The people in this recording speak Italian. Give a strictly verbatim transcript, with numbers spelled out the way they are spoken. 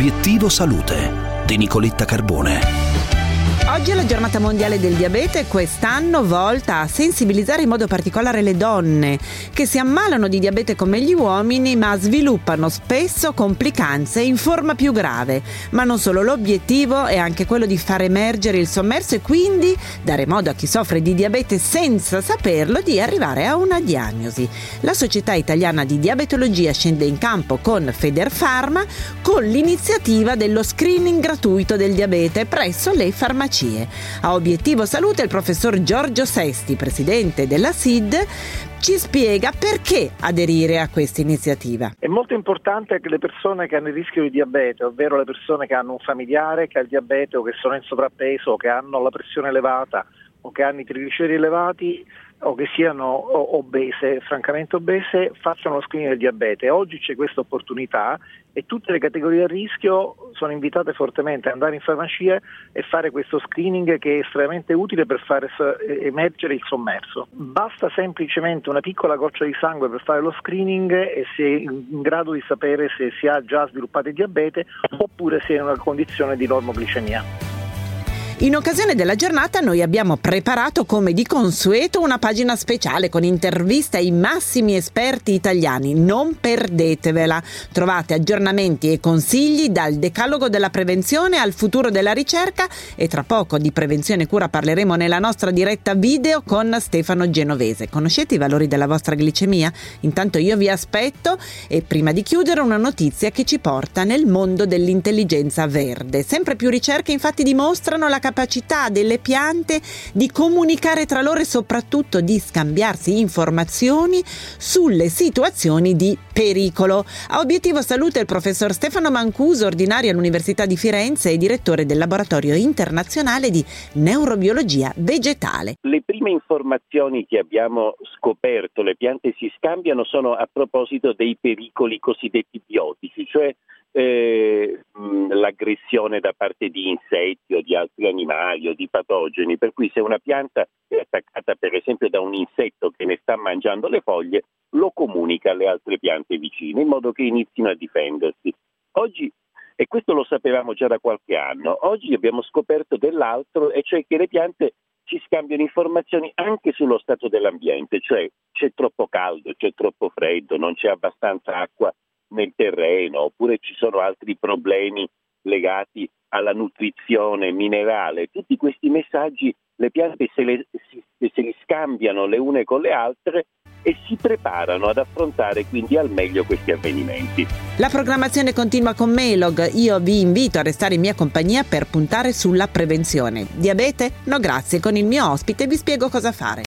Obiettivo Salute di Nicoletta Carbone. Oggi è la giornata mondiale del diabete, quest'anno volta a sensibilizzare in modo particolare le donne che si ammalano di diabete come gli uomini, ma sviluppano spesso complicanze in forma più grave. Ma non solo, l'obiettivo è anche quello di far emergere il sommerso e quindi dare modo a chi soffre di diabete senza saperlo di arrivare a una diagnosi. La Società Italiana di Diabetologia scende in campo con Federfarma con l'iniziativa dello screening gratuito del diabete presso le farmacie. A Obiettivo Salute il professor Giorgio Sesti, presidente della S I D, ci spiega perché aderire a questa iniziativa. È molto importante che le persone che hanno il rischio di diabete, ovvero le persone che hanno un familiare che ha il diabete o che sono in sovrappeso o che hanno la pressione elevata o che hanno i trigliceridi elevati o che siano obese, francamente obese, facciano lo screening del diabete. Oggi c'è questa opportunità e tutte le categorie a rischio sono invitate fortemente ad andare in farmacia e fare questo screening che è estremamente utile per fare emergere il sommerso. Basta semplicemente una piccola goccia di sangue per fare lo screening e si è in grado di sapere se si ha già sviluppato il diabete oppure se è in una condizione di normoglicemia. In occasione della giornata noi abbiamo preparato come di consueto una pagina speciale con interviste ai massimi esperti italiani. Non perdetevela. Trovate aggiornamenti e consigli dal decalogo della prevenzione al futuro della ricerca e tra poco di prevenzione e cura parleremo nella nostra diretta video con Stefano Genovese. Conoscete i valori della vostra glicemia? Intanto io vi aspetto e prima di chiudere una notizia che ci porta nel mondo dell'intelligenza verde. Sempre più ricerche infatti dimostrano la capacità delle piante di comunicare tra loro e soprattutto di scambiarsi informazioni sulle situazioni di pericolo. A Obiettivo Salute il professor Stefano Mancuso, ordinario all'Università di Firenze e direttore del Laboratorio Internazionale di Neurobiologia Vegetale. Le prime informazioni che abbiamo scoperto, le piante si scambiano, sono a proposito dei pericoli cosiddetti biotici, cioè Eh, l'aggressione da parte di insetti o di altri animali o di patogeni, per cui se una pianta è attaccata per esempio da un insetto che ne sta mangiando le foglie, lo comunica alle altre piante vicine in modo che inizino a difendersi. Oggi, e questo lo sapevamo già da qualche anno, oggi abbiamo scoperto dell'altro, e cioè che le piante ci scambiano informazioni anche sullo stato dell'ambiente, cioè c'è troppo caldo, c'è troppo freddo, non c'è abbastanza acqua nel terreno, oppure ci sono altri problemi legati alla nutrizione minerale. Tutti questi messaggi le piante se, le, si, se li scambiano le une con le altre e si preparano ad affrontare quindi al meglio questi avvenimenti. La programmazione continua con Melog. Io vi invito a restare in mia compagnia per puntare sulla prevenzione. Diabete? No grazie, con il mio ospite vi spiego cosa fare.